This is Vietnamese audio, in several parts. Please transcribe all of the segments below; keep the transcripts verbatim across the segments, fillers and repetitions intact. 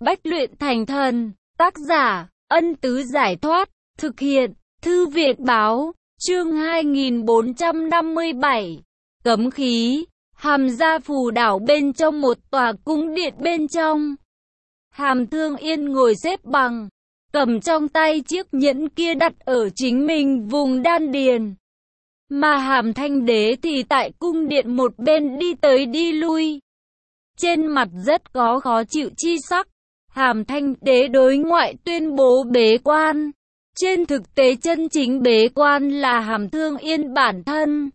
Bách luyện thành thần. Tác giả, Ân Tứ Giải Thoát. Thực hiện, Thư viện Báo. Chương hai nghìn bốn trăm năm mươi bảy. Cấm khí. Hàm Gia Phù đảo bên trong một tòa cung điện bên trong. Hàm Thương Yên ngồi xếp bằng, cầm trong tay chiếc nhẫn kia đặt ở chính mình vùng đan điền. Mà Hàm Thanh Đế thì tại cung điện một bên đi tới đi lui. Trên mặt rất có khó chịu chi sắc. Hàm Thanh Đế đối ngoại tuyên bố bế quan. Trên thực tế chân chính bế quan là Hàm Thương Yên bản thân.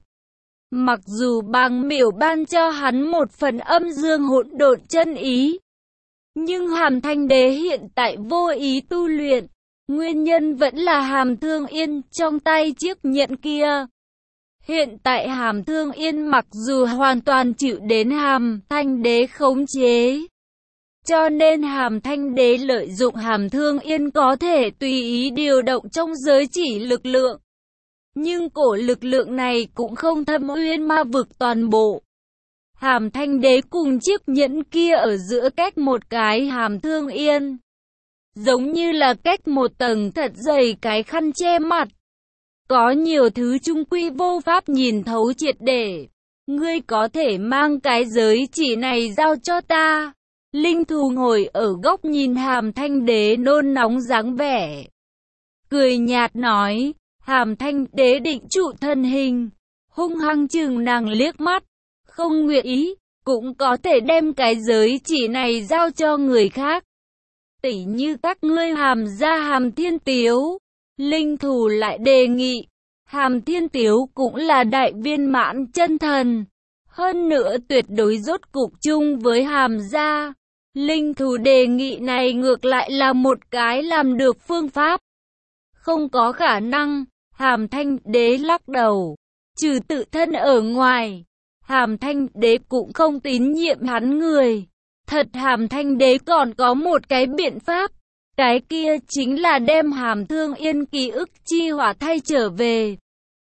Mặc dù Bàng Miểu ban cho hắn một phần âm dương hỗn độn chân ý, nhưng Hàm Thanh Đế hiện tại vô ý tu luyện. Nguyên nhân vẫn là Hàm Thương Yên trong tay chiếc nhẫn kia. Hiện tại Hàm Thương Yên mặc dù hoàn toàn chịu đến Hàm Thanh Đế khống chế, cho nên Hàm Thanh Đế lợi dụng Hàm Thương Yên có thể tùy ý điều động trong giới chỉ lực lượng. Nhưng cổ lực lượng này cũng không thâm uyên ma vực toàn bộ. Hàm Thanh Đế cùng chiếc nhẫn kia ở giữa cách một cái Hàm Thương Yên, giống như là cách một tầng thật dày cái khăn che mặt. Có nhiều thứ chung quy vô pháp nhìn thấu triệt để. Ngươi có thể mang cái giới chỉ này giao cho ta. Linh Thù ngồi ở góc nhìn Hàm Thanh Đế nôn nóng dáng vẻ, cười nhạt nói. Hàm Thanh Đế định trụ thân hình, hung hăng chừng nàng liếc mắt, không nguyện ý, cũng có thể đem cái giới chỉ này giao cho người khác. Tỉ như các ngươi Hàm gia Hàm Thiên Tiếu. Linh Thù lại đề nghị, Hàm Thiên Tiếu cũng là đại viên mãn chân thần, hơn nữa tuyệt đối rốt cục chung với Hàm gia. Linh Thù đề nghị này ngược lại là một cái làm được phương pháp. Không có khả năng. Hàm Thanh Đế lắc đầu. Trừ tự thân ở ngoài, Hàm Thanh Đế cũng không tín nhiệm hắn người. Thật Hàm Thanh Đế còn có một cái biện pháp. Cái kia chính là đem Hàm Thương Yên ký ức chi hỏa thay trở về.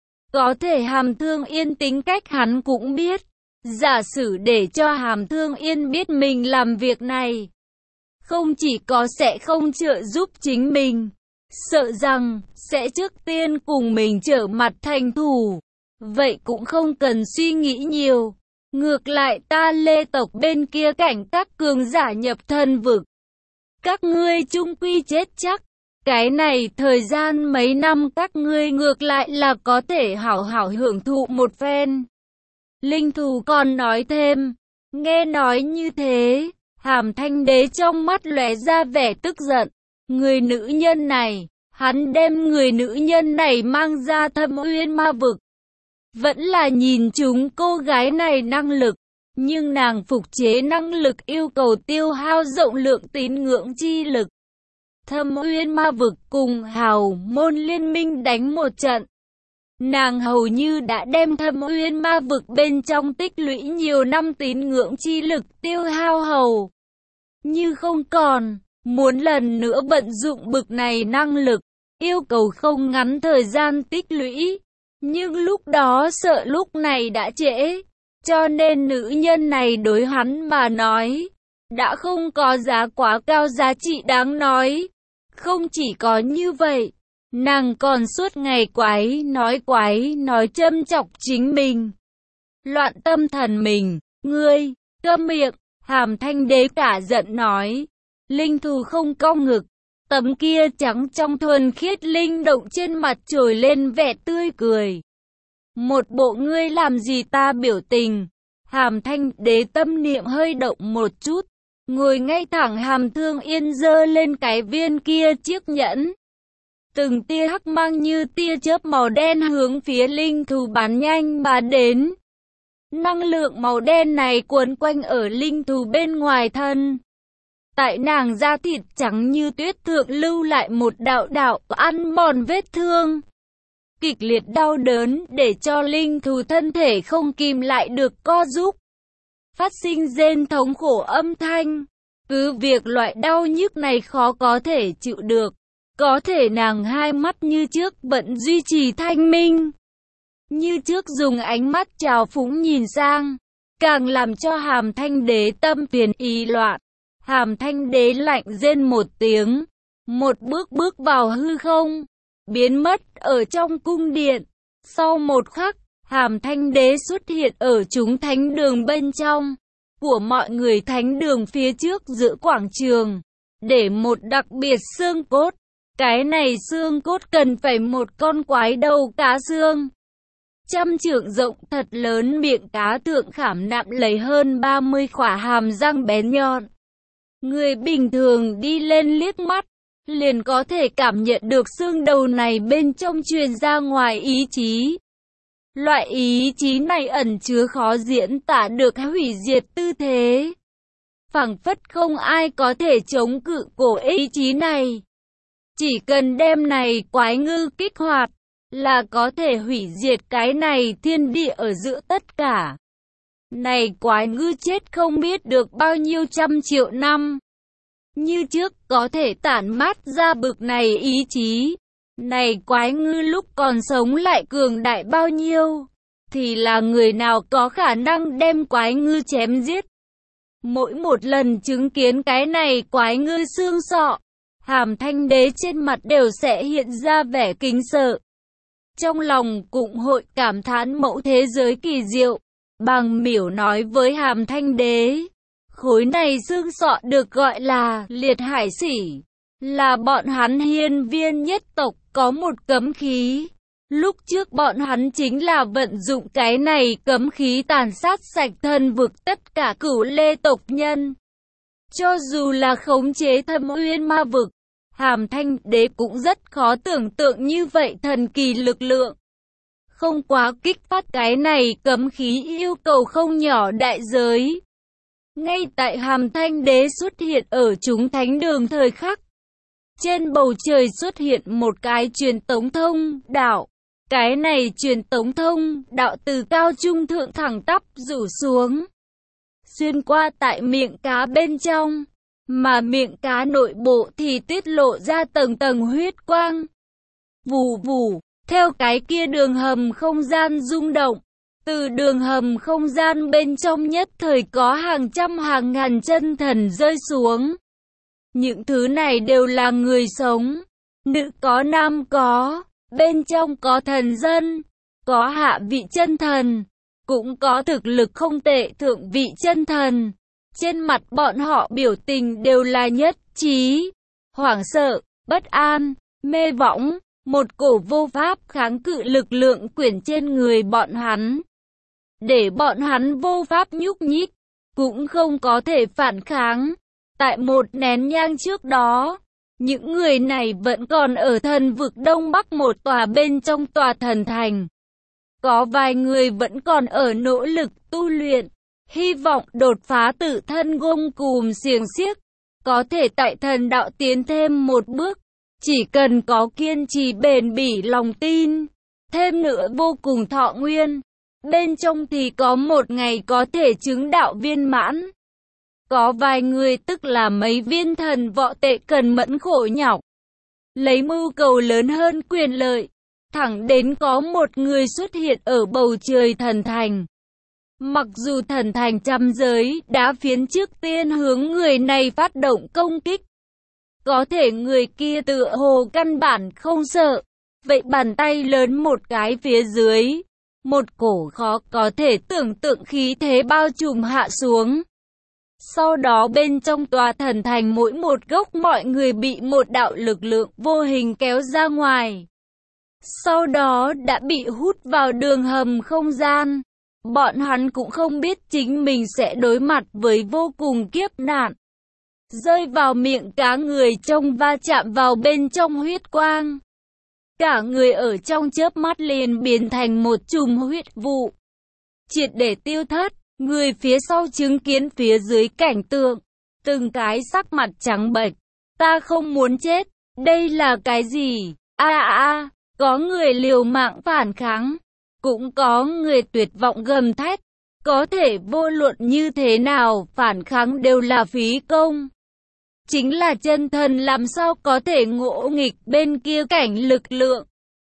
Có thể Hàm Thương Yên tính cách hắn cũng biết. Giả sử để cho Hàm Thương Yên biết mình làm việc này, không chỉ có sẽ không trợ giúp chính mình, sợ rằng sẽ trước tiên cùng mình trở mặt thành thù. Vậy cũng không cần suy nghĩ nhiều. Ngược lại ta Lê tộc bên kia cảnh các cường giả nhập thần vực, các ngươi chung quy chết chắc. Cái này thời gian mấy năm các ngươi ngược lại là có thể hảo hảo hưởng thụ một phen. Linh Thù còn nói thêm. Nghe nói như thế, Hàm Thanh Đế trong mắt lóe ra vẻ tức giận. Người nữ nhân này, hắn đem người nữ nhân này mang ra thâm uyên ma vực, vẫn là nhìn chúng cô gái này năng lực. Nhưng nàng phục chế năng lực yêu cầu tiêu hao rộng lượng tín ngưỡng chi lực. Thâm uyên ma vực cùng hào môn liên minh đánh một trận, nàng hầu như đã đem thâm uyên ma vực bên trong tích lũy nhiều năm tín ngưỡng chi lực tiêu hao hầu như không còn. Muốn lần nữa vận dụng bực này năng lực, yêu cầu không ngắn thời gian tích lũy. Nhưng lúc đó sợ lúc này đã trễ, cho nên nữ nhân này đối hắn mà nói, đã không có giá quá cao giá trị đáng nói. Không chỉ có như vậy, nàng còn suốt ngày quái nói quái nói châm chọc chính mình, loạn tâm thần mình. Ngươi, câm miệng! Hàm Thanh Đế cả giận nói. Linh Thù không cong ngực, tấm kia trắng trong thuần khiết linh động trên mặt trồi lên vẻ tươi cười. Một bộ ngươi làm gì ta biểu tình. Hàm Thanh Đế tâm niệm hơi động một chút, ngồi ngay thẳng. Hàm Thương Yên giơ lên cái viên kia chiếc nhẫn. Từng tia hắc mang như tia chớp màu đen hướng phía Linh Thù bắn nhanh mà đến. Năng lượng màu đen này cuốn quanh ở Linh Thù bên ngoài thân. Tại nàng da thịt trắng như tuyết thượng lưu lại một đạo đạo ăn mòn vết thương. Kịch liệt đau đớn để cho Linh Thù thân thể không kìm lại được co rúm, phát sinh rên thống khổ âm thanh. Cứ việc loại đau nhức này khó có thể chịu được, có thể nàng hai mắt như trước vẫn duy trì thanh minh. Như trước dùng ánh mắt trào phúng nhìn sang, càng làm cho Hàm Thanh Đế tâm phiền ý loạn. Hàm Thanh Đế lạnh rên một tiếng, một bước bước vào hư không, biến mất ở trong cung điện. Sau một khắc, Hàm Thanh Đế xuất hiện ở chúng thánh đường bên trong của mọi người thánh đường phía trước giữa quảng trường, để một đặc biệt xương cốt. Cái này xương cốt cần phải một con quái đầu cá xương, trăm trượng rộng thật lớn, miệng cá thượng khảm nạm lấy hơn ba mươi khỏa hàm răng bén nhọn. Người bình thường đi lên liếc mắt, liền có thể cảm nhận được xương đầu này bên trong truyền ra ngoài ý chí. Loại ý chí này ẩn chứa khó diễn tả được hủy diệt tư thế. Phảng phất không ai có thể chống cự cổ ý chí này. Chỉ cần đem này quái ngư kích hoạt, là có thể hủy diệt cái này thiên địa ở giữa tất cả. Này quái ngư chết không biết được bao nhiêu trăm triệu năm. Như trước có thể tản mát ra bực này ý chí. Này quái ngư lúc còn sống lại cường đại bao nhiêu, thì là người nào có khả năng đem quái ngư chém giết. Mỗi một lần chứng kiến cái này quái ngư xương sọ, Hàm Thanh Đế trên mặt đều sẽ hiện ra vẻ kính sợ. Trong lòng cũng hội cảm thán mẫu thế giới kỳ diệu. Bàng Miểu nói với Hàm Thanh Đế, khối này xương sọ được gọi là liệt hải sỉ, là bọn hắn hiên viên nhất tộc có một cấm khí. Lúc trước bọn hắn chính là vận dụng cái này cấm khí tàn sát sạch thân vực tất cả cửu lê tộc nhân. Cho dù là khống chế Thâm Uyên ma vực, Hàm Thanh Đế cũng rất khó tưởng tượng như vậy thần kỳ lực lượng. Không quá kích phát cái này cấm khí yêu cầu không nhỏ đại giới. Ngay tại Hàm Thanh Đế xuất hiện ở chúng thánh đường thời khắc, trên bầu trời xuất hiện một cái truyền tống thông đạo. Cái này truyền tống thông đạo từ cao trung thượng thẳng tắp rủ xuống, xuyên qua tại miệng cá bên trong, mà miệng cá nội bộ thì tiết lộ ra tầng tầng huyết quang. Vù vù, theo cái kia đường hầm không gian rung động, từ đường hầm không gian bên trong nhất thời có hàng trăm hàng ngàn chân thần rơi xuống. Những thứ này đều là người sống, nữ có nam có, bên trong có thần dân, có hạ vị chân thần, cũng có thực lực không tệ thượng vị chân thần. Trên mặt bọn họ biểu tình đều là nhất trí, hoảng sợ, bất an, mê võng, một cổ vô pháp kháng cự lực lượng quyển trên người bọn hắn. Để bọn hắn vô pháp nhúc nhích, cũng không có thể phản kháng. Tại một nén nhang trước đó, những người này vẫn còn ở thần vực Đông Bắc một tòa bên trong tòa thần thành. Có vài người vẫn còn ở nỗ lực tu luyện, hy vọng đột phá tự thân gông cùm xiềng xiếc, có thể tại thần đạo tiến thêm một bước. Chỉ cần có kiên trì bền bỉ lòng tin, thêm nữa vô cùng thọ nguyên, bên trong thì có một ngày có thể chứng đạo viên mãn. Có vài người tức là mấy viên thần võ tệ cần mẫn khổ nhọc, lấy mưu cầu lớn hơn quyền lợi, thẳng đến có một người xuất hiện ở bầu trời thần thành. Mặc dù thần thành trăm giới đã phiến trước tiên hướng người này phát động công kích, có thể người kia tựa hồ căn bản không sợ, vậy bàn tay lớn một cái phía dưới, một cổ khó có thể tưởng tượng khí thế bao trùm hạ xuống. Sau đó bên trong tòa thần thành mỗi một góc mọi người bị một đạo lực lượng vô hình kéo ra ngoài. Sau đó đã bị hút vào đường hầm không gian. Bọn hắn cũng không biết chính mình sẽ đối mặt với vô cùng kiếp nạn. Rơi vào miệng cá người trong va chạm vào bên trong huyết quang. Cả người ở trong chớp mắt liền biến thành một chùm huyết vụ, triệt để tiêu thất. Người phía sau chứng kiến phía dưới cảnh tượng, từng cái sắc mặt trắng bệch. Ta không muốn chết, đây là cái gì? A a a, có người liều mạng phản kháng, cũng có người tuyệt vọng gầm thét. Có thể vô luận như thế nào, phản kháng đều là phí công. Chính là chân thần làm sao có thể ngỗ nghịch bên kia cảnh lực lượng.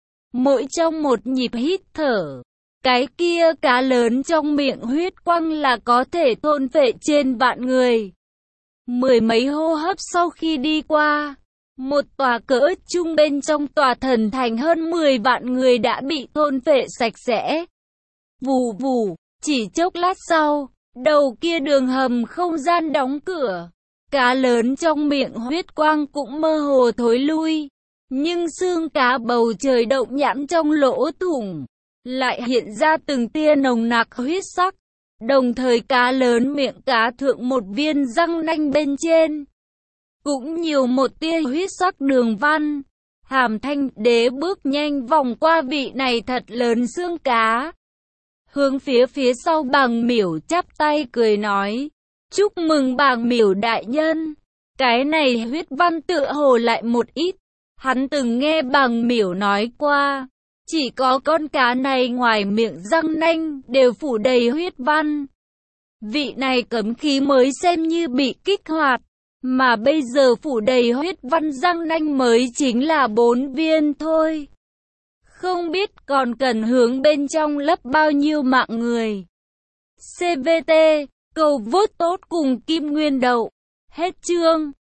Mỗi trong một nhịp hít thở, cái kia cá lớn trong miệng huyết quang là có thể thôn phệ trên vạn người. Mười mấy hô hấp sau khi đi qua, một tòa cỡ trung bên trong tòa thần thành hơn mười vạn người đã bị thôn phệ sạch sẽ. Vù vù, chỉ chốc lát sau, đầu kia đường hầm không gian đóng cửa. Cá lớn trong miệng huyết quang cũng mơ hồ thối lui. Nhưng xương cá bầu trời động nhãn trong lỗ thủng lại hiện ra từng tia nồng nặc huyết sắc. Đồng thời cá lớn miệng cá thượng một viên răng nanh bên trên cũng nhiều một tia huyết sắc đường văn. Hàm Thanh Đế bước nhanh vòng qua vị này thật lớn xương cá, hướng phía phía sau Bàng Miểu chắp tay cười nói: chúc mừng Bàng Miểu đại nhân. Cái này huyết văn tựa hồ lại một ít. Hắn từng nghe Bàng Miểu nói qua, chỉ có con cá này ngoài miệng răng nanh đều phủ đầy huyết văn. Vị này cấm khí mới xem như bị kích hoạt, mà bây giờ phủ đầy huyết văn răng nanh mới chính là bốn viên thôi. Không biết còn cần hướng bên trong lấp bao nhiêu mạng người. xê vê tê, cầu vote tốt cùng Kim Nguyên Đậu. Hết chương.